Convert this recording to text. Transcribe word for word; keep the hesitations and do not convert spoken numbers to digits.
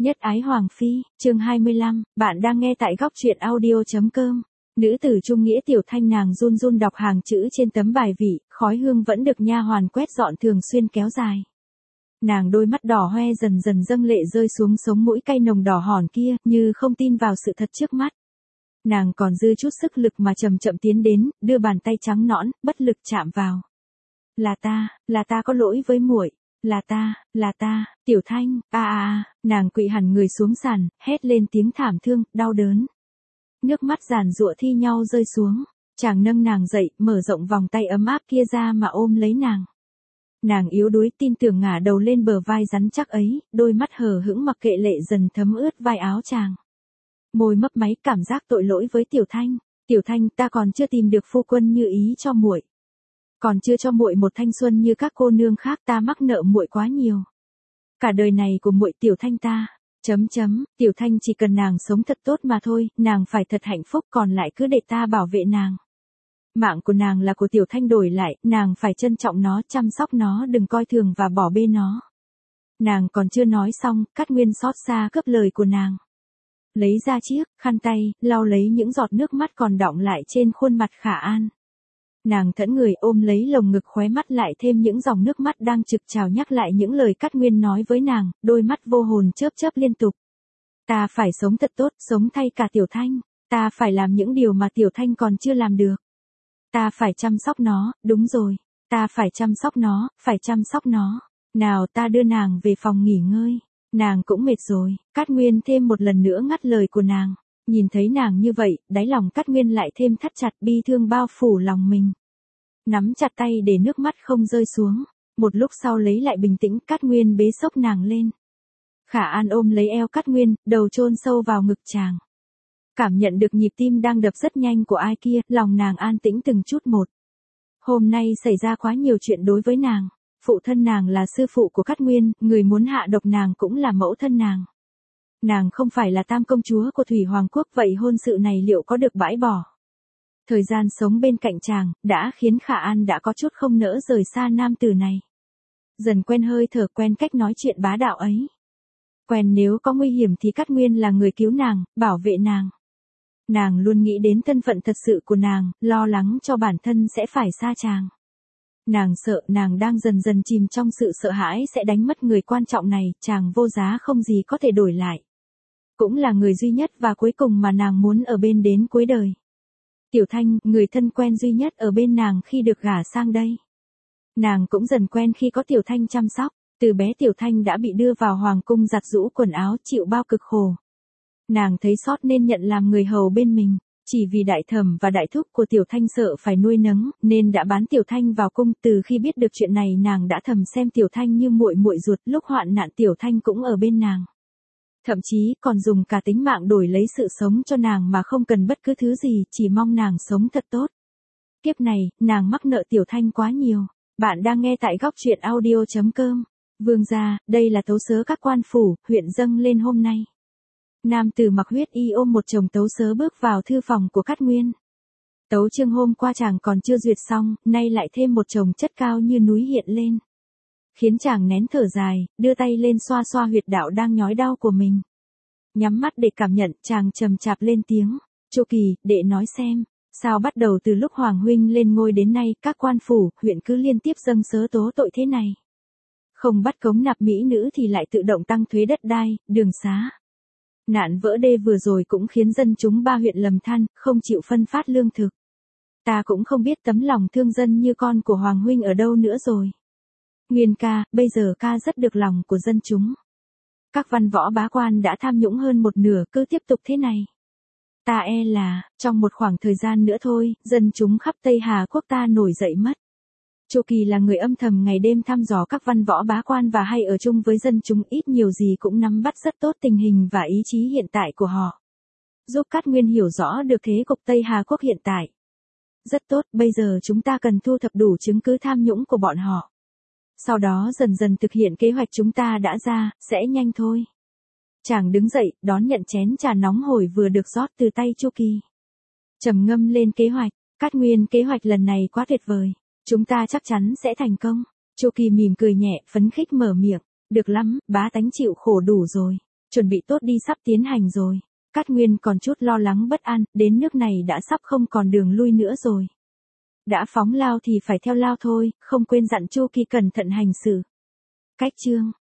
Nhất ái Hoàng Phi, chương hai mươi lăm, bạn đang nghe tại góc truyện audio.com. Nữ tử trung nghĩa Tiểu Thanh nàng run run đọc hàng chữ trên tấm bài vị, khói hương vẫn được nha hoàn quét dọn thường xuyên kéo dài. Nàng đôi mắt đỏ hoe dần dần dâng lệ rơi xuống sống mũi cay nồng đỏ hòn kia, như không tin vào sự thật trước mắt. Nàng còn dư chút sức lực mà chậm chậm tiến đến, đưa bàn tay trắng nõn, bất lực chạm vào. Là ta, là ta có lỗi với muội. Là ta, là ta, Tiểu Thanh, a a a, nàng quỵ hẳn người xuống sàn, hét lên tiếng thảm thương, đau đớn. Nước mắt giàn giụa thi nhau rơi xuống, chàng nâng nàng dậy, mở rộng vòng tay ấm áp kia ra mà ôm lấy nàng. Nàng yếu đuối tin tưởng ngả đầu lên bờ vai rắn chắc ấy, đôi mắt hờ hững mặc kệ lệ dần thấm ướt vai áo chàng. Môi mấp máy cảm giác tội lỗi với Tiểu Thanh, Tiểu Thanh ta còn chưa tìm được phu quân như ý cho muội. Còn chưa cho muội một thanh xuân như các cô nương khác, ta mắc nợ muội quá nhiều. Cả đời này của muội Tiểu Thanh ta, chấm chấm, Tiểu Thanh chỉ cần nàng sống thật tốt mà thôi, nàng phải thật hạnh phúc, còn lại cứ để ta bảo vệ nàng. Mạng của nàng là của Tiểu Thanh đổi lại, nàng phải trân trọng nó, chăm sóc nó, đừng coi thường và bỏ bê nó. Nàng còn chưa nói xong, Cát Nguyên xót xa cướp lời của nàng. Lấy ra chiếc khăn tay, lau lấy những giọt nước mắt còn đọng lại trên khuôn mặt Khả An. Nàng thẫn người ôm lấy lồng ngực, khóe mắt lại thêm những dòng nước mắt đang trực trào nhắc lại những lời Cát Nguyên nói với nàng, đôi mắt vô hồn chớp chớp liên tục. Ta phải sống thật tốt, sống thay cả Tiểu Thanh, ta phải làm những điều mà Tiểu Thanh còn chưa làm được. Ta phải chăm sóc nó, đúng rồi, ta phải chăm sóc nó, phải chăm sóc nó. Nào ta đưa nàng về phòng nghỉ ngơi, nàng cũng mệt rồi. Cát Nguyên thêm một lần nữa ngắt lời của nàng. Nhìn thấy nàng như vậy, đáy lòng Cát Nguyên lại thêm thắt chặt, bi thương bao phủ lòng mình. Nắm chặt tay để nước mắt không rơi xuống. Một lúc sau lấy lại bình tĩnh, Cát Nguyên bế xốc nàng lên. Khả An ôm lấy eo Cát Nguyên, đầu chôn sâu vào ngực chàng. Cảm nhận được nhịp tim đang đập rất nhanh của ai kia, lòng nàng an tĩnh từng chút một. Hôm nay xảy ra quá nhiều chuyện đối với nàng. Phụ thân nàng là sư phụ của Cát Nguyên, người muốn hạ độc nàng cũng là mẫu thân nàng. Nàng không phải là tam công chúa của Thủy Hoàng Quốc, vậy hôn sự này liệu có được bãi bỏ? Thời gian sống bên cạnh chàng, đã khiến Khả An đã có chút không nỡ rời xa nam tử này. Dần quen hơi thở, quen cách nói chuyện bá đạo ấy. Quen nếu có nguy hiểm thì Cát Nguyên là người cứu nàng, bảo vệ nàng. Nàng luôn nghĩ đến thân phận thật sự của nàng, lo lắng cho bản thân sẽ phải xa chàng. Nàng sợ nàng đang dần dần chìm trong sự sợ hãi sẽ đánh mất người quan trọng này, chàng vô giá không gì có thể đổi lại. Cũng là người duy nhất và cuối cùng mà nàng muốn ở bên đến cuối đời. Tiểu Thanh, người thân quen duy nhất ở bên nàng khi được gả sang đây. Nàng cũng dần quen khi có Tiểu Thanh chăm sóc, từ bé Tiểu Thanh đã bị đưa vào hoàng cung giặt giũ quần áo, chịu bao cực khổ. Nàng thấy xót nên nhận làm người hầu bên mình, chỉ vì đại thẩm và đại thúc của Tiểu Thanh sợ phải nuôi nấng, nên đã bán Tiểu Thanh vào cung. Từ khi biết được chuyện này nàng đã thầm xem Tiểu Thanh như muội muội ruột, lúc hoạn nạn Tiểu Thanh cũng ở bên nàng. Thậm chí còn dùng cả tính mạng đổi lấy sự sống cho nàng mà không cần bất cứ thứ gì, chỉ mong nàng sống thật tốt. Kiếp này, nàng mắc nợ Tiểu Thanh quá nhiều. Bạn đang nghe tại góc truyện audio.com. Vương gia, đây là tấu sớ các quan phủ, huyện dâng lên hôm nay. Nam tử mặc huyết y ôm một chồng tấu sớ bước vào thư phòng của Cát Nguyên. Tấu chương hôm qua chàng còn chưa duyệt xong, nay lại thêm một chồng chất cao như núi hiện lên. Khiến chàng nén thở dài, đưa tay lên xoa xoa huyệt đạo đang nhói đau của mình. Nhắm mắt để cảm nhận, chàng trầm chạp lên tiếng. Chu Kỳ, đệ nói xem, sao bắt đầu từ lúc Hoàng huynh lên ngôi đến nay, các quan phủ, huyện cứ liên tiếp dâng sớ tố tội thế này. Không bắt cống nạp mỹ nữ thì lại tự động tăng thuế đất đai, đường xá. Nạn vỡ đê vừa rồi cũng khiến dân chúng ba huyện lầm than, không chịu phân phát lương thực. Ta cũng không biết tấm lòng thương dân như con của Hoàng huynh ở đâu nữa rồi. Nguyên ca, bây giờ ca rất được lòng của dân chúng. Các văn võ bá quan đã tham nhũng hơn một nửa, cứ tiếp tục thế này. Ta e là, trong một khoảng thời gian nữa thôi, dân chúng khắp Tây Hà Quốc ta nổi dậy mất. Chu Kỳ là người âm thầm ngày đêm thăm dò các văn võ bá quan và hay ở chung với dân chúng, ít nhiều gì cũng nắm bắt rất tốt tình hình và ý chí hiện tại của họ. Giúp Cát Nguyên hiểu rõ được thế cục Tây Hà Quốc hiện tại. Rất tốt, bây giờ chúng ta cần thu thập đủ chứng cứ tham nhũng của bọn họ. Sau đó dần dần thực hiện kế hoạch chúng ta đã ra, sẽ nhanh thôi. Chàng đứng dậy, đón nhận chén trà nóng hổi vừa được rót từ tay Chu Kỳ. Trầm ngâm lên kế hoạch, Cát Nguyên, kế hoạch lần này quá tuyệt vời. Chúng ta chắc chắn sẽ thành công. Chu Kỳ mỉm cười nhẹ, phấn khích mở miệng. Được lắm, bá tánh chịu khổ đủ rồi. Chuẩn bị tốt đi sắp tiến hành rồi. Cát Nguyên còn chút lo lắng bất an, đến nước này đã sắp không còn đường lui nữa rồi. Đã phóng lao thì phải theo lao thôi, không quên dặn Chu Kỳ cẩn thận hành xử. Cách chương